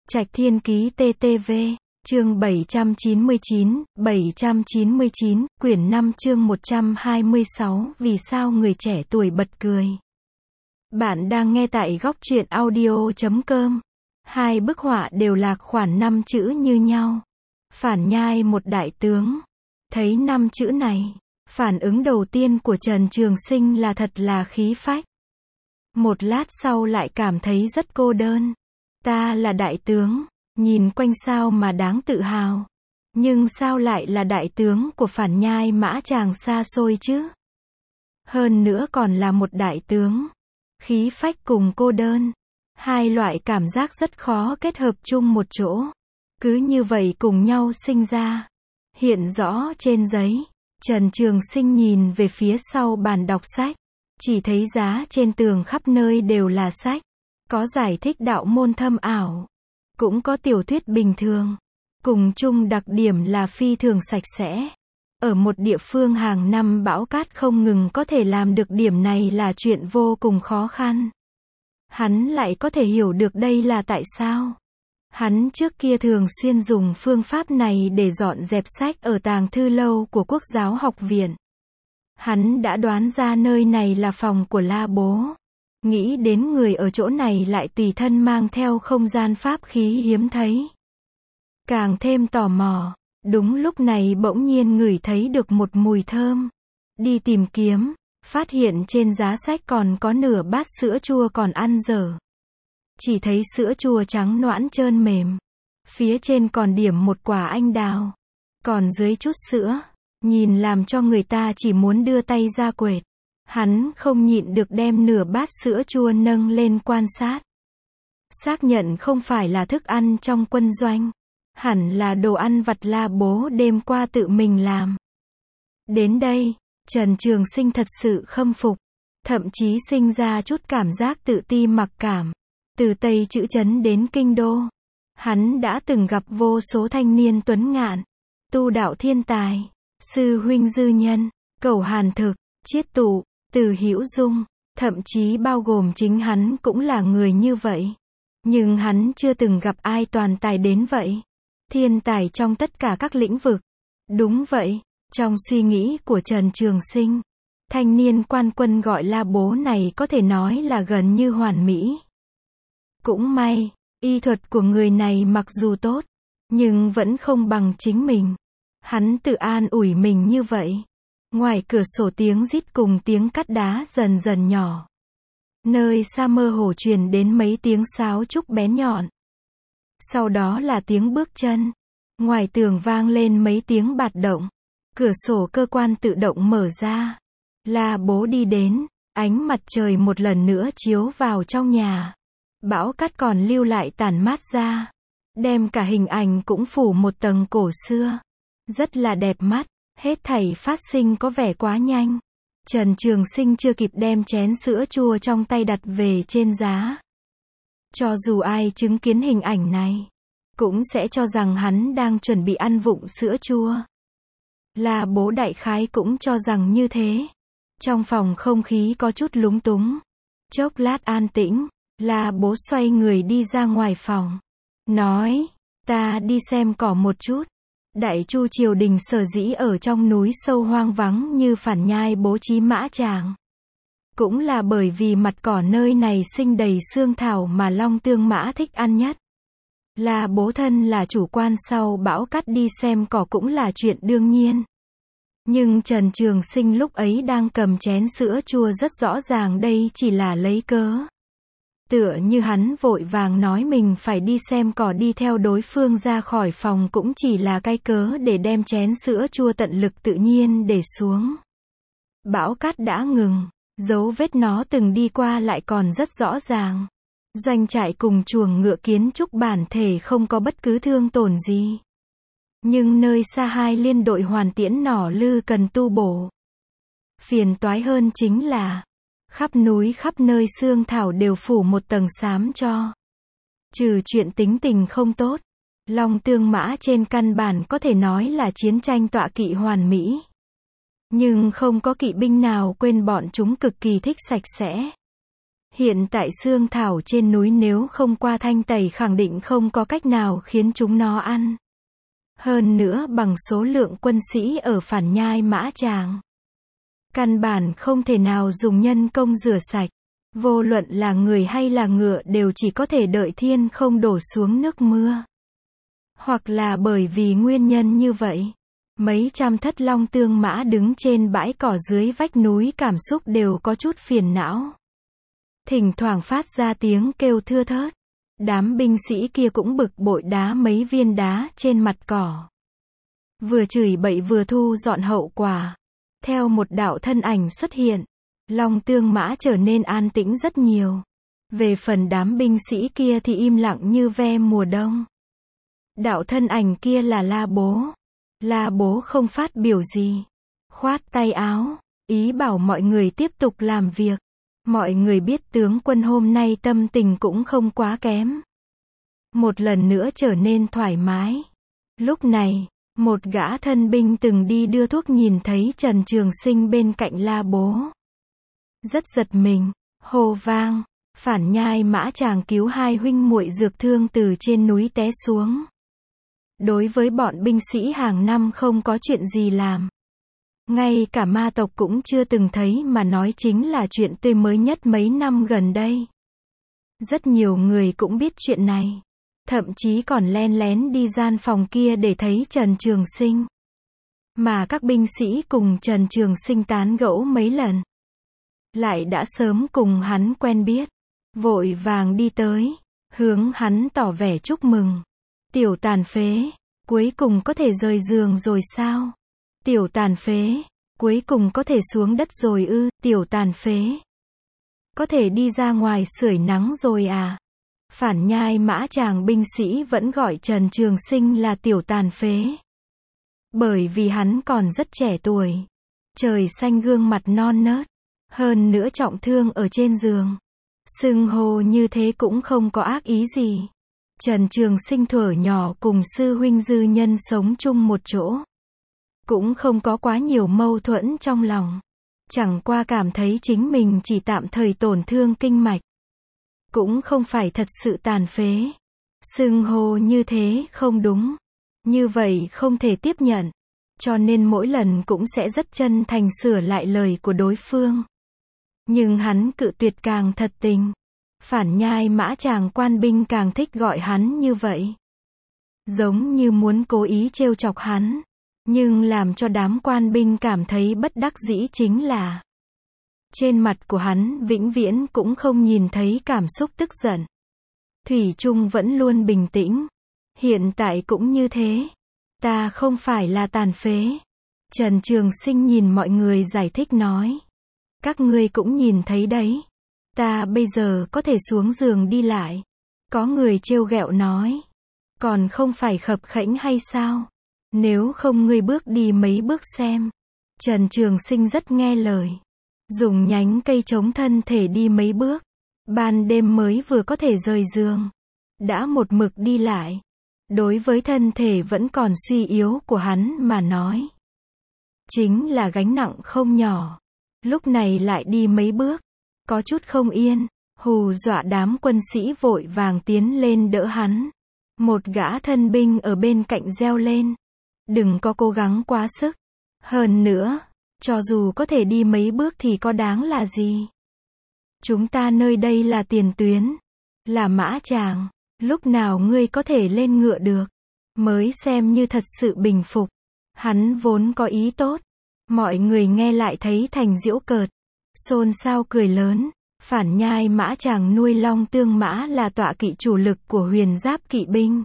Trạch Thiên Ký TTV, chương 799, quyển 5 chương 126, vì sao người trẻ tuổi bật cười. Bạn đang nghe tại góc truyện audio.com. Hai bức họa đều lạc khoản 5 chữ như nhau. Phản nhai một đại tướng. Thấy 5 chữ này, phản ứng đầu tiên của Trần Trường Sinh là thật là khí phách. Một lát sau lại cảm thấy rất cô đơn. Ta là đại tướng, nhìn quanh sao mà đáng tự hào. Nhưng sao lại là đại tướng của phản nhai mã chàng xa xôi chứ? Hơn nữa còn là một đại tướng. Khí phách cùng cô đơn. Hai loại cảm giác rất khó kết hợp chung một chỗ. Cứ như vậy cùng nhau sinh ra. Hiện rõ trên giấy. Trần Trường Sinh nhìn về phía sau bàn đọc sách. Chỉ thấy giá trên tường khắp nơi đều là sách. Có giải thích đạo môn thâm ảo. Cũng có tiểu thuyết bình thường. Cùng chung đặc điểm là phi thường sạch sẽ. Ở một địa phương hàng năm bão cát không ngừng có thể làm được điểm này là chuyện vô cùng khó khăn. Hắn lại có thể hiểu được đây là tại sao. Hắn trước kia thường xuyên dùng phương pháp này để dọn dẹp sách ở tàng thư lâu của Quốc giáo học viện. Hắn đã đoán ra nơi này là phòng của La Bố. Nghĩ đến người ở chỗ này lại tùy thân mang theo không gian pháp khí hiếm thấy. Càng thêm tò mò. Đúng lúc này bỗng nhiên ngửi thấy được một mùi thơm. Đi tìm kiếm, phát hiện trên giá sách còn có nửa bát sữa chua còn ăn dở. Chỉ thấy sữa chua trắng noãn trơn mềm. Phía trên còn điểm một quả anh đào. Còn dưới chút sữa. Nhìn làm cho người ta chỉ muốn đưa tay ra quệt. Hắn không nhịn được đem nửa bát sữa chua nâng lên quan sát. Xác nhận không phải là thức ăn trong quân doanh. Hẳn là đồ ăn vặt La Bố đêm qua tự mình làm. Đến đây, Trần Trường Sinh thật sự khâm phục. Thậm chí sinh ra chút cảm giác tự ti mặc cảm. Từ Tây Chữ Trấn đến Kinh Đô. Hắn đã từng gặp vô số thanh niên tuấn ngạn. Tu đạo thiên tài. Sư huynh Dư Nhân. Cẩu Hàn Thực. Chiết Tụ. Từ Hữu Dung. Thậm chí bao gồm chính hắn cũng là người như vậy. Nhưng hắn chưa từng gặp ai toàn tài đến vậy. Thiên tài trong tất cả các lĩnh vực. Đúng vậy, trong suy nghĩ của Trần Trường Sinh, thanh niên quan quân gọi La Bố này có thể nói là gần như hoàn mỹ. Cũng may, y thuật của người này mặc dù tốt, nhưng vẫn không bằng chính mình. Hắn tự an ủi mình như vậy. Ngoài cửa sổ tiếng rít cùng tiếng cắt đá dần dần nhỏ. Nơi xa mơ hồ truyền đến mấy tiếng sáo trúc bén nhọn. Sau đó là tiếng bước chân. Ngoài tường vang lên mấy tiếng bạt động. Cửa sổ cơ quan tự động mở ra. La Bố đi đến. Ánh mặt trời một lần nữa chiếu vào trong nhà. Bão cát còn lưu lại tản mát ra. Đem cả hình ảnh cũng phủ một tầng cổ xưa. Rất là đẹp mắt. Hết thảy phát sinh có vẻ quá nhanh. Trần Trường Sinh chưa kịp đem chén sữa chua trong tay đặt về trên giá. Cho dù ai chứng kiến hình ảnh này, cũng sẽ cho rằng hắn đang chuẩn bị ăn vụng sữa chua. La Bố đại khái cũng cho rằng như thế. Trong phòng không khí có chút lúng túng. Chốc lát an tĩnh, La Bố xoay người đi ra ngoài phòng. Nói, ta đi xem cỏ một chút. Đại Chu triều đình sở dĩ ở trong núi sâu hoang vắng như phản nhai bố trí mã tràng. Cũng là bởi vì mặt cỏ nơi này sinh đầy xương thảo mà Long Tương Mã thích ăn nhất. La Bố thân là chủ quan sau bão cát đi xem cỏ cũng là chuyện đương nhiên. Nhưng Trần Trường Sinh lúc ấy đang cầm chén sữa chua rất rõ ràng đây chỉ là lấy cớ. Tựa như hắn vội vàng nói mình phải đi xem cỏ đi theo đối phương ra khỏi phòng cũng chỉ là cái cớ để đem chén sữa chua tận lực tự nhiên để xuống. Bão cát đã ngừng. Dấu vết nó từng đi qua lại còn rất rõ ràng. Doanh trại cùng chuồng ngựa kiến trúc bản thể không có bất cứ thương tổn gì. Nhưng nơi xa hai liên đội hoàn tiễn nỏ lư cần tu bổ. Phiền toái hơn chính là khắp núi khắp nơi xương thảo đều phủ một tầng xám cho. Trừ chuyện tính tình không tốt, Long Tương Mã trên căn bản có thể nói là chiến tranh tọa kỵ hoàn mỹ. Nhưng không có kỵ binh nào quên bọn chúng cực kỳ thích sạch sẽ. Hiện tại xương thảo trên núi nếu không qua thanh tẩy khẳng định không có cách nào khiến chúng nó ăn. Hơn nữa bằng số lượng quân sĩ ở Phản Nhai Mã Tràng, căn bản không thể nào dùng nhân công rửa sạch. Vô luận là người hay là ngựa đều chỉ có thể đợi thiên không đổ xuống nước mưa. Hoặc là bởi vì nguyên nhân như vậy, mấy trăm thất long tương mã đứng trên bãi cỏ dưới vách núi cảm xúc đều có chút phiền não. Thỉnh thoảng phát ra tiếng kêu thưa thớt. Đám binh sĩ kia cũng bực bội đá mấy viên đá trên mặt cỏ. Vừa chửi bậy vừa thu dọn hậu quả. Theo một đạo thân ảnh xuất hiện, long tương mã trở nên an tĩnh rất nhiều. Về phần đám binh sĩ kia thì im lặng như ve mùa đông. Đạo thân ảnh kia là La Bố. La Bố không phát biểu gì. Khoát tay áo, ý bảo mọi người tiếp tục làm việc. Mọi người biết tướng quân hôm nay tâm tình cũng không quá kém. Một lần nữa trở nên thoải mái. Lúc này, một gã thân binh từng đi đưa thuốc nhìn thấy Trần Trường Sinh bên cạnh La Bố. Rất giật mình, hô vang, Phản Nhai Mã Tràng cứu hai huynh muội dược thương từ trên núi té xuống. Đối với bọn binh sĩ hàng năm không có chuyện gì làm. Ngay cả ma tộc cũng chưa từng thấy mà nói chính là chuyện tươi mới nhất mấy năm gần đây. Rất nhiều người cũng biết chuyện này. Thậm chí còn len lén đi gian phòng kia để thấy Trần Trường Sinh. Mà các binh sĩ cùng Trần Trường Sinh tán gẫu mấy lần. Lại đã sớm cùng hắn quen biết. Vội vàng đi tới. Hướng hắn tỏ vẻ chúc mừng. Tiểu tàn phế. Cuối cùng có thể rời giường rồi sao? Tiểu tàn phế. Cuối cùng có thể xuống đất rồi ư? Tiểu tàn phế. Có thể đi ra ngoài sưởi nắng rồi à? Phản Nhai Mã Tràng binh sĩ vẫn gọi Trần Trường Sinh là tiểu tàn phế. Bởi vì hắn còn rất trẻ tuổi. Trời xanh gương mặt non nớt. Hơn nữa trọng thương ở trên giường. Xưng hô như thế cũng không có ác ý gì. Trần Trường Sinh thuở nhỏ cùng sư huynh Dư Nhân sống chung một chỗ. Cũng không có quá nhiều mâu thuẫn trong lòng. Chẳng qua cảm thấy chính mình chỉ tạm thời tổn thương kinh mạch. Cũng không phải thật sự tàn phế. Xưng hô như thế không đúng. Như vậy không thể tiếp nhận. Cho nên mỗi lần cũng sẽ rất chân thành sửa lại lời của đối phương. Nhưng hắn cự tuyệt càng thật tình. Phản Nhai Mã Tràng quan binh càng thích gọi hắn như vậy. Giống như muốn cố ý trêu chọc hắn. Nhưng làm cho đám quan binh cảm thấy bất đắc dĩ chính là trên mặt của hắn vĩnh viễn cũng không nhìn thấy cảm xúc tức giận. Thủy chung vẫn luôn bình tĩnh. Hiện tại cũng như thế. Ta không phải là tàn phế. Trần Trường Sinh nhìn mọi người giải thích nói. Các ngươi cũng nhìn thấy đấy. Ta bây giờ có thể xuống giường đi lại. Có người trêu ghẹo nói. Còn không phải khập khẽnh hay sao? Nếu không ngươi bước đi mấy bước xem. Trần Trường Sinh rất nghe lời. Dùng nhánh cây chống thân thể đi mấy bước. Ban đêm mới vừa có thể rời giường. Đã một mực đi lại. Đối với thân thể vẫn còn suy yếu của hắn mà nói. Chính là gánh nặng không nhỏ. Lúc này lại đi mấy bước. Có chút không yên. Hù dọa đám quân sĩ vội vàng tiến lên đỡ hắn. Một gã thân binh ở bên cạnh reo lên. Đừng có cố gắng quá sức. Hơn nữa, cho dù có thể đi mấy bước thì có đáng là gì? Chúng ta nơi đây là tiền tuyến. Là Mã Tràng. Lúc nào ngươi có thể lên ngựa được? Mới xem như thật sự bình phục. Hắn vốn có ý tốt. Mọi người nghe lại thấy thành giễu cợt. Xôn xao cười lớn. Phản Nhai Mã Tràng nuôi long tương mã là tọa kỵ chủ lực của huyền giáp kỵ binh.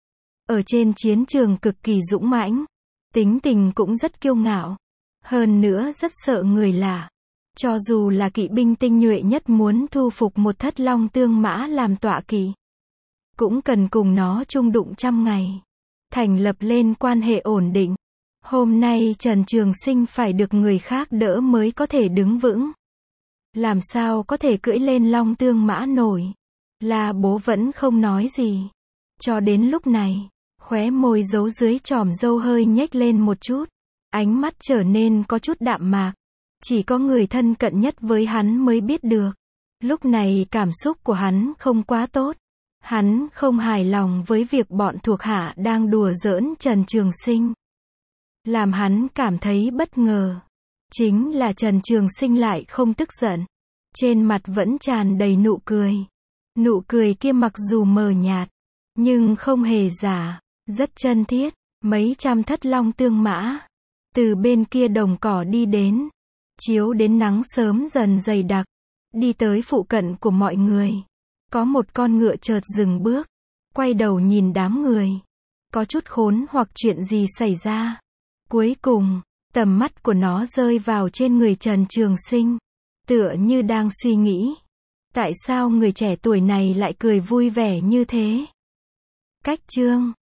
Ở trên chiến trường cực kỳ dũng mãnh. Tính tình cũng rất kiêu ngạo. Hơn nữa rất sợ người lạ. Cho dù là kỵ binh tinh nhuệ nhất muốn thu phục một thất long tương mã làm tọa kỵ. Cũng cần cùng nó chung đụng trăm ngày. Thành lập lên quan hệ ổn định. Hôm nay Trần Trường Sinh phải được người khác đỡ mới có thể đứng vững. Làm sao có thể cưỡi lên long tương mã nổi. La Bố vẫn không nói gì. Cho đến lúc này, khóe môi giấu dưới chòm râu hơi nhếch lên một chút. Ánh mắt trở nên có chút đạm mạc. Chỉ có người thân cận nhất với hắn mới biết được. Lúc này cảm xúc của hắn không quá tốt. Hắn không hài lòng với việc bọn thuộc hạ đang đùa giỡn Trần Trường Sinh. Làm hắn cảm thấy bất ngờ, chính là Trần Trường Sinh lại không tức giận. Trên mặt vẫn tràn đầy nụ cười. Nụ cười kia mặc dù mờ nhạt, nhưng không hề giả, rất chân thiết. Mấy trăm thất long tương mã từ bên kia đồng cỏ đi đến, chiếu đến nắng sớm dần dày đặc, đi tới phụ cận của mọi người. Có một con ngựa chợt dừng bước, quay đầu nhìn đám người. Có chút khốn hoặc chuyện gì xảy ra. Cuối cùng, tầm mắt của nó rơi vào trên người Trần Trường Sinh, tựa như đang suy nghĩ, tại sao người trẻ tuổi này lại cười vui vẻ như thế? Cách chương